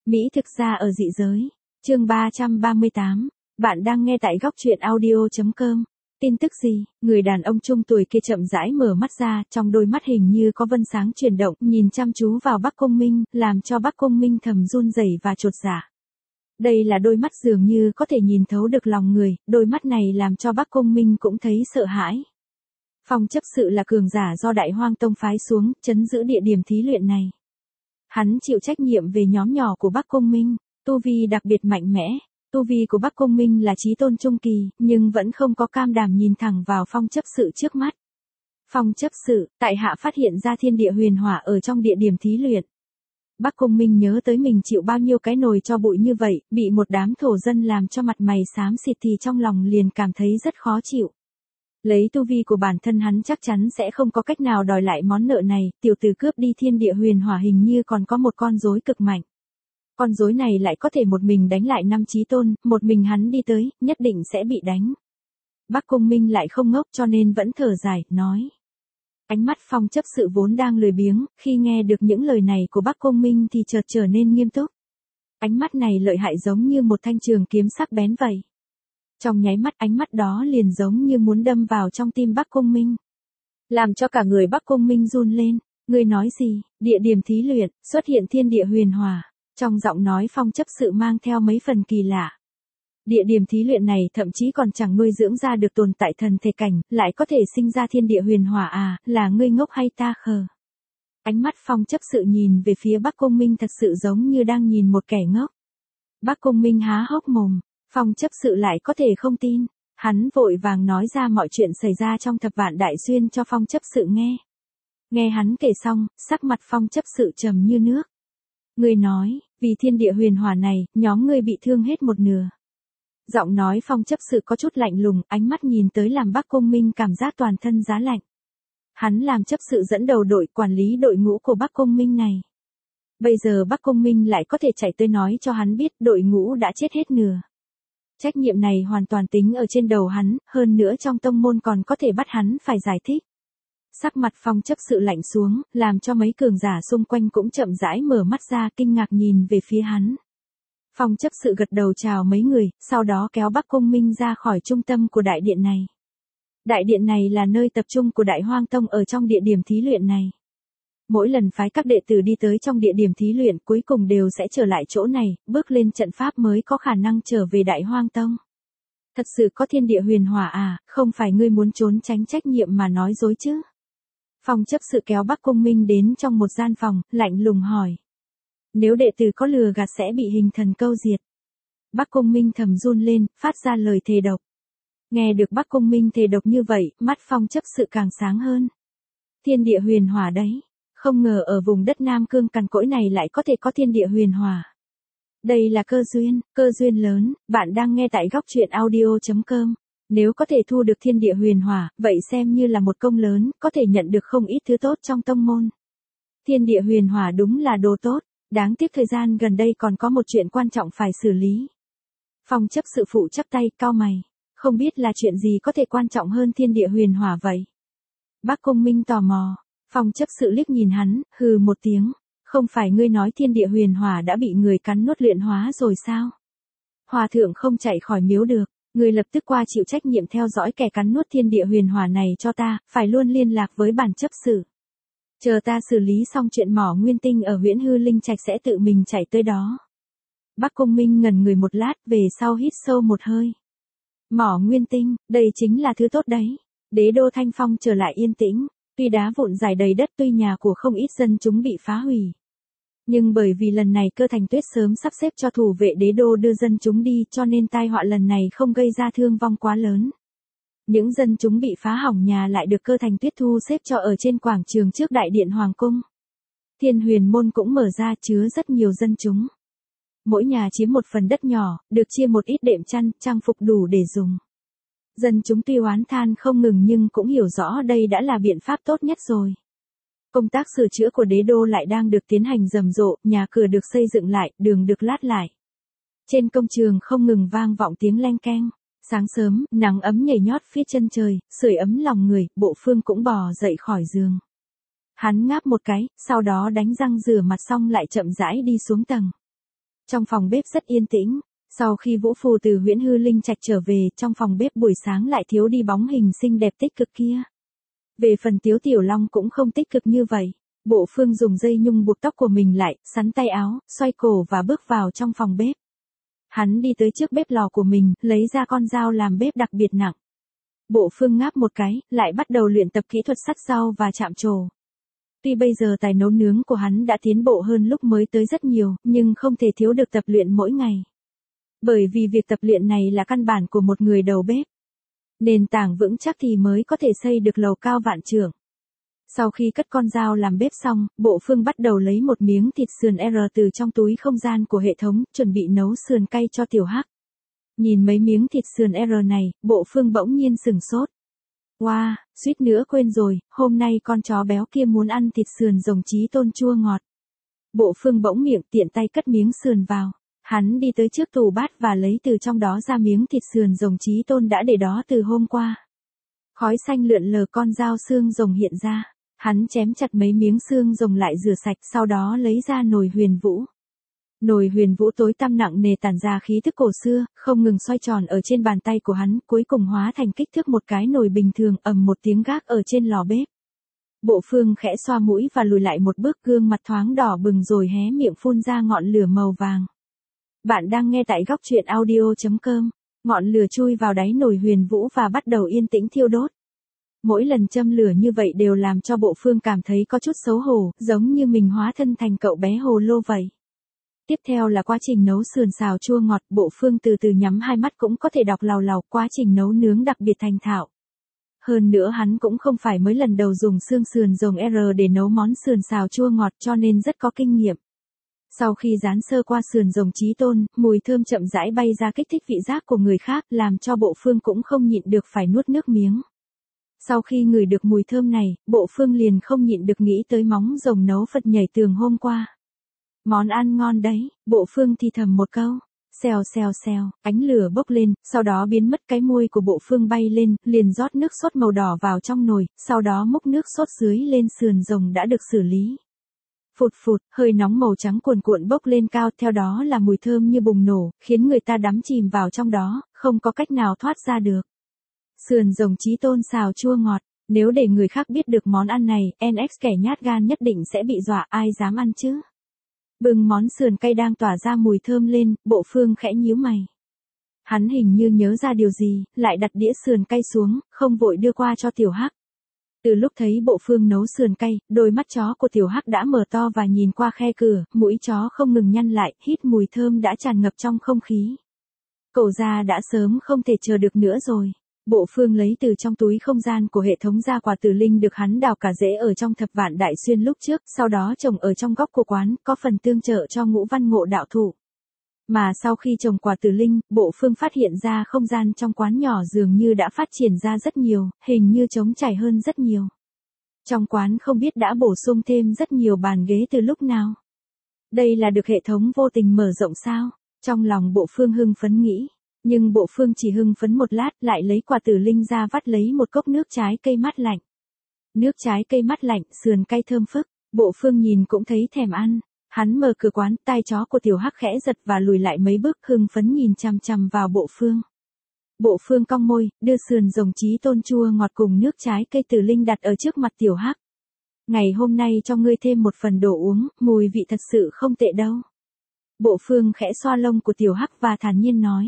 Mỹ thực ra ở dị giới. Chương 338. Bạn đang nghe tại góc truyện audio.com. Tin tức gì? Người đàn ông trung tuổi kia chậm rãi mở mắt ra, trong đôi mắt hình như có vân sáng chuyển động, nhìn chăm chú vào Bắc Công Minh, làm cho Bắc Công Minh thầm run rẩy và chột dạ. Đây là đôi mắt dường như có thể nhìn thấu được lòng người, đôi mắt này làm cho Bắc Công Minh cũng thấy sợ hãi. Phong chấp sự là cường giả do Đại Hoang Tông phái xuống, trấn giữ địa điểm thí luyện này. Hắn chịu trách nhiệm về nhóm nhỏ của Bắc Công Minh, tu vi đặc biệt mạnh mẽ. Tu vi của Bắc Công Minh là chí tôn trung kỳ, nhưng vẫn không có cam đảm nhìn thẳng vào phong chấp sự trước mắt. Phong chấp sự, tại hạ phát hiện ra thiên địa huyền hỏa ở trong địa điểm thí luyện. Bắc Công Minh nhớ tới mình chịu bao nhiêu cái nồi cho bụi như vậy, bị một đám thổ dân làm cho mặt mày xám xịt thì trong lòng liền cảm thấy rất khó chịu. Lấy tu vi của bản thân hắn chắc chắn sẽ không có cách nào đòi lại món nợ này, tiểu tử cướp đi thiên địa huyền hỏa hình như còn có một con rối cực mạnh. Con rối này lại có thể một mình đánh lại 5 chí tôn, một mình hắn đi tới, nhất định sẽ bị đánh. Bắc Công Minh lại không ngốc cho nên vẫn thở dài, nói. Ánh mắt phong chấp sự vốn đang lười biếng, khi nghe được những lời này của Bắc Công Minh thì chợt trở nên nghiêm túc. Ánh mắt này lợi hại giống như một thanh trường kiếm sắc bén vậy. Trong nháy mắt ánh mắt đó liền giống như muốn đâm vào trong tim Bắc Công Minh. Làm cho cả người Bắc Công Minh run lên. Ngươi nói gì? Địa điểm thí luyện, xuất hiện thiên địa huyền hỏa. Trong giọng nói phong chấp sự mang theo mấy phần kỳ lạ. Địa điểm thí luyện này thậm chí còn chẳng nuôi dưỡng ra được tồn tại thần thể cảnh, lại có thể sinh ra thiên địa huyền hỏa à, là ngươi ngốc hay ta khờ? Ánh mắt phong chấp sự nhìn về phía Bắc Công Minh thật sự giống như đang nhìn một kẻ ngốc. Bắc Công Minh há hốc mồm, phong chấp sự lại có thể không tin. Hắn vội vàng nói ra mọi chuyện xảy ra trong thập vạn đại xuyên cho phong chấp sự nghe. Nghe hắn kể xong, sắc mặt phong chấp sự trầm như nước. Ngươi nói, vì thiên địa huyền hỏa này, nhóm ngươi bị thương hết một nửa. Giọng nói phong chấp sự có chút lạnh lùng, ánh mắt nhìn tới làm Bắc Công Minh cảm giác toàn thân giá lạnh. Hắn làm chấp sự dẫn đầu đội quản lý đội ngũ của Bắc Công Minh này. Bây giờ Bắc Công Minh lại có thể chạy tới nói cho hắn biết đội ngũ đã chết hết nửa. Trách nhiệm này hoàn toàn tính ở trên đầu hắn, hơn nữa trong tông môn còn có thể bắt hắn phải giải thích. Sắc mặt phong chấp sự lạnh xuống, làm cho mấy cường giả xung quanh cũng chậm rãi mở mắt ra kinh ngạc nhìn về phía hắn. Phong chấp sự gật đầu chào mấy người, sau đó kéo Bắc Công Minh ra khỏi trung tâm của đại điện này. Đại điện này là nơi tập trung của Đại Hoang Tông ở trong địa điểm thí luyện này. Mỗi lần phái các đệ tử đi tới trong địa điểm thí luyện cuối cùng đều sẽ trở lại chỗ này, bước lên trận pháp mới có khả năng trở về Đại Hoang Tông. Thật sự có thiên địa huyền hỏa à, không phải ngươi muốn trốn tránh trách nhiệm mà nói dối chứ? Phong chấp sự kéo Bắc Công Minh đến trong một gian phòng, lạnh lùng hỏi. Nếu đệ tử có lừa gạt sẽ bị hình thần câu diệt. Bắc Công Minh thầm run lên, phát ra lời thề độc. Nghe được Bắc Công Minh thề độc như vậy, mắt phong chấp sự càng sáng hơn. Thiên địa huyền hỏa đấy. Không ngờ ở vùng đất Nam Cương cằn cỗi này lại có thể có thiên địa huyền hỏa. Đây là cơ duyên lớn, bạn đang nghe tại góc truyện audio.com. Nếu có thể thu được thiên địa huyền hỏa, vậy xem như là một công lớn, có thể nhận được không ít thứ tốt trong tông môn. Thiên địa huyền hỏa đúng là đồ tốt, đáng tiếc thời gian gần đây còn có một chuyện quan trọng phải xử lý. Phong chấp sự phụ chắp tay, cau mày, không biết là chuyện gì có thể quan trọng hơn thiên địa huyền hỏa vậy? Bắc Công Minh tò mò, phong chấp sự liếc nhìn hắn, hừ một tiếng, không phải ngươi nói thiên địa huyền hỏa đã bị người cắn nuốt luyện hóa rồi sao? Hòa thượng không chạy khỏi miếu được. Người lập tức qua chịu trách nhiệm theo dõi kẻ cắn nuốt thiên địa huyền hỏa này cho ta, phải luôn liên lạc với bản chấp sự. Chờ ta xử lý xong chuyện mỏ nguyên tinh ở Huyễn Hư Linh Trạch sẽ tự mình chạy tới đó. Bắc Công Minh ngẩn người một lát, về sau hít sâu một hơi. Mỏ nguyên tinh, đây chính là thứ tốt đấy. Đế đô Thanh Phong trở lại yên tĩnh, tuy đá vụn rải đầy đất, tuy nhà của không ít dân chúng bị phá hủy. Nhưng bởi vì lần này Cơ Thành Tuyết sớm sắp xếp cho thủ vệ đế đô đưa dân chúng đi cho nên tai họa lần này không gây ra thương vong quá lớn. Những dân chúng bị phá hỏng nhà lại được Cơ Thành Tuyết thu xếp cho ở trên quảng trường trước đại điện Hoàng Cung. Thiên Huyền Môn cũng mở ra chứa rất nhiều dân chúng. Mỗi nhà chiếm một phần đất nhỏ, được chia một ít đệm chăn, trang phục đủ để dùng. Dân chúng tuy oán than không ngừng nhưng cũng hiểu rõ đây đã là biện pháp tốt nhất rồi. Công tác sửa chữa của đế đô lại đang được tiến hành rầm rộ, nhà cửa được xây dựng lại, đường được lát lại. Trên công trường không ngừng vang vọng tiếng leng keng. Sáng sớm, nắng ấm nhảy nhót phía chân trời, sưởi ấm lòng người, Bộ Phương cũng bò dậy khỏi giường. Hắn ngáp một cái, sau đó đánh răng rửa mặt xong lại chậm rãi đi xuống tầng. Trong phòng bếp rất yên tĩnh. Sau khi Vũ Phù từ Huyễn Hư Linh Trạch trở về, trong phòng bếp buổi sáng lại thiếu đi bóng hình xinh đẹp tích cực kia. Về phần Tiếu Tiểu Long cũng không tích cực như vậy. Bộ Phương dùng dây nhung buộc tóc của mình lại, sắn tay áo, xoay cổ và bước vào trong phòng bếp. Hắn đi tới trước bếp lò của mình, lấy ra con dao làm bếp đặc biệt nặng. Bộ Phương ngáp một cái, lại bắt đầu luyện tập kỹ thuật sắt rau và chạm trổ. Tuy bây giờ tài nấu nướng của hắn đã tiến bộ hơn lúc mới tới rất nhiều, nhưng không thể thiếu được tập luyện mỗi ngày. Bởi vì việc tập luyện này là căn bản của một người đầu bếp. Nền tảng vững chắc thì mới có thể xây được lầu cao vạn trượng. Sau khi cất con dao làm bếp xong, Bộ Phương bắt đầu lấy một miếng thịt sườn R từ trong túi không gian của hệ thống, chuẩn bị nấu sườn cay cho Tiểu Hắc. Nhìn mấy miếng thịt sườn R này, Bộ Phương bỗng nhiên sửng sốt. Wow, suýt nữa quên rồi, hôm nay con chó béo kia muốn ăn thịt sườn rồng Chí Tôn chua ngọt. Bộ Phương bỗng miệng tiện tay cất miếng sườn vào. Hắn đi tới trước tủ bát và lấy từ trong đó ra miếng thịt sườn rồng Chí Tôn đã để đó từ hôm qua. Khói xanh lượn lờ, con dao xương rồng hiện ra. Hắn chém chặt mấy miếng xương rồng lại rửa sạch, sau đó lấy ra nồi huyền vũ. Nồi huyền vũ tối tăm nặng nề tản ra khí thức cổ xưa, không ngừng xoay tròn ở trên bàn tay của hắn, cuối cùng hóa thành kích thước một cái nồi bình thường, ầm một tiếng gác ở trên lò bếp. Bộ Phương khẽ xoa mũi và lùi lại một bước, gương mặt thoáng đỏ bừng rồi hé miệng phun ra ngọn lửa màu vàng. Bạn đang nghe tại góc truyện audio.com. Ngọn lửa chui vào đáy nồi huyền vũ và bắt đầu yên tĩnh thiêu đốt. Mỗi lần châm lửa như vậy đều làm cho Bộ Phương cảm thấy có chút xấu hổ, giống như mình hóa thân thành cậu bé hồ lô vậy. Tiếp theo là quá trình nấu sườn xào chua ngọt, Bộ Phương từ từ nhắm hai mắt cũng có thể đọc lào lào, quá trình nấu nướng đặc biệt thành thạo. Hơn nữa hắn cũng không phải mới lần đầu dùng xương sườn rồng R để nấu món sườn xào chua ngọt, cho nên rất có kinh nghiệm. Sau khi rán sơ qua sườn rồng Chí Tôn, mùi thơm chậm rãi bay ra kích thích vị giác của người khác, làm cho Bộ Phương cũng không nhịn được phải nuốt nước miếng. Sau khi ngửi được mùi thơm này, Bộ Phương liền không nhịn được nghĩ tới móng rồng nấu Phật nhảy tường hôm qua. Món ăn ngon đấy, Bộ Phương thì thầm một câu. Xèo xèo xèo, ánh lửa bốc lên, sau đó biến mất, cái môi của Bộ Phương bay lên, liền rót nước sốt màu đỏ vào trong nồi, sau đó múc nước sốt dưới lên sườn rồng đã được xử lý. Phụt phụt, hơi nóng màu trắng cuồn cuộn bốc lên cao, theo đó là mùi thơm như bùng nổ, khiến người ta đắm chìm vào trong đó, không có cách nào thoát ra được. Sườn rồng Chí Tôn xào chua ngọt, nếu để người khác biết được món ăn này, NX kẻ nhát gan nhất định sẽ bị dọa, ai dám ăn chứ. Bưng món sườn cay đang tỏa ra mùi thơm lên, Bộ Phương khẽ nhíu mày. Hắn hình như nhớ ra điều gì, lại đặt đĩa sườn cay xuống, không vội đưa qua cho Tiểu Hắc. Từ lúc thấy Bộ Phương nấu sườn cay, đôi mắt chó của Tiểu Hắc đã mở to và nhìn qua khe cửa, mũi chó không ngừng nhăn lại, hít mùi thơm đã tràn ngập trong không khí. Cậu già đã sớm không thể chờ được nữa rồi. Bộ Phương lấy từ trong túi không gian của hệ thống ra quả tử linh được hắn đào cả rễ ở trong Thập Vạn Đại Xuyên lúc trước, sau đó trồng ở trong góc của quán, có phần tương trợ cho Ngũ Văn Ngộ đạo thủ. Mà sau khi trồng quả tử linh, Bộ Phương phát hiện ra không gian trong quán nhỏ dường như đã phát triển ra rất nhiều, hình như trống trải hơn rất nhiều. Trong quán không biết đã bổ sung thêm rất nhiều bàn ghế từ lúc nào. Đây là được hệ thống vô tình mở rộng sao? Trong lòng Bộ Phương hưng phấn nghĩ. Nhưng Bộ Phương chỉ hưng phấn một lát, lại lấy quả tử linh ra vắt lấy một cốc nước trái cây mát lạnh. Nước trái cây mát lạnh, sườn cay thơm phức, Bộ Phương nhìn cũng thấy thèm ăn. Hắn mở cửa quán, tai chó của Tiểu Hắc khẽ giật và lùi lại mấy bước, hưng phấn nhìn chằm chằm vào Bộ Phương. Bộ Phương cong môi, đưa sườn rồng Chí Tôn chua ngọt cùng nước trái cây tử linh đặt ở trước mặt Tiểu Hắc. Ngày hôm nay cho ngươi thêm một phần đồ uống, mùi vị thật sự không tệ đâu. Bộ Phương khẽ xoa lông của Tiểu Hắc và thản nhiên nói.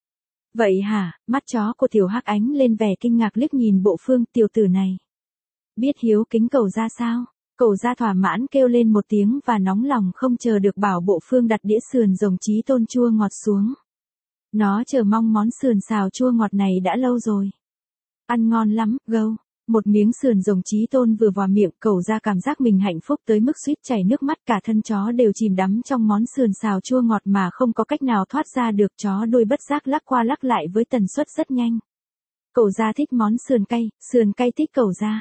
Vậy hả? Mắt chó của Tiểu Hắc ánh lên vẻ kinh ngạc liếc nhìn Bộ Phương, tiểu tử này. Biết hiếu kính cậu ra sao? Cậu ra thỏa mãn kêu lên một tiếng và nóng lòng không chờ được bảo Bộ Phương đặt đĩa sườn rồng Chí Tôn chua ngọt xuống. Nó chờ mong món sườn xào chua ngọt này đã lâu rồi. Ăn ngon lắm, gâu. Một miếng sườn rồng Chí Tôn vừa vào miệng, cậu ra cảm giác mình hạnh phúc tới mức suýt chảy nước mắt, cả thân chó đều chìm đắm trong món sườn xào chua ngọt mà không có cách nào thoát ra được, chó đuôi bất giác lắc qua lắc lại với tần suất rất nhanh. Cậu ra thích món sườn cay thích cậu ra.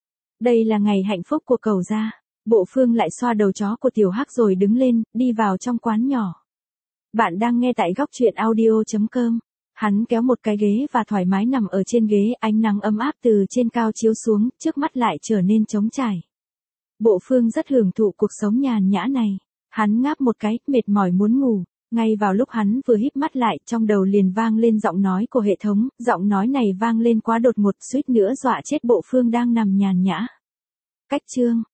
Đây là ngày hạnh phúc của cậu ra. Bộ Phương lại xoa đầu chó của Tiểu Hắc rồi đứng lên, đi vào trong quán nhỏ. Bạn đang nghe tại góc truyện audio.com. Hắn kéo một cái ghế và thoải mái nằm ở trên ghế, ánh nắng ấm áp từ trên cao chiếu xuống, trước mắt lại trở nên trống trải. Bộ Phương rất hưởng thụ cuộc sống nhàn nhã này. Hắn ngáp một cái, mệt mỏi muốn ngủ. Ngay vào lúc hắn vừa híp mắt lại, trong đầu liền vang lên giọng nói của hệ thống, giọng nói này vang lên quá đột ngột, suýt nữa dọa chết Bộ Phương đang nằm nhàn nhã. Cách chương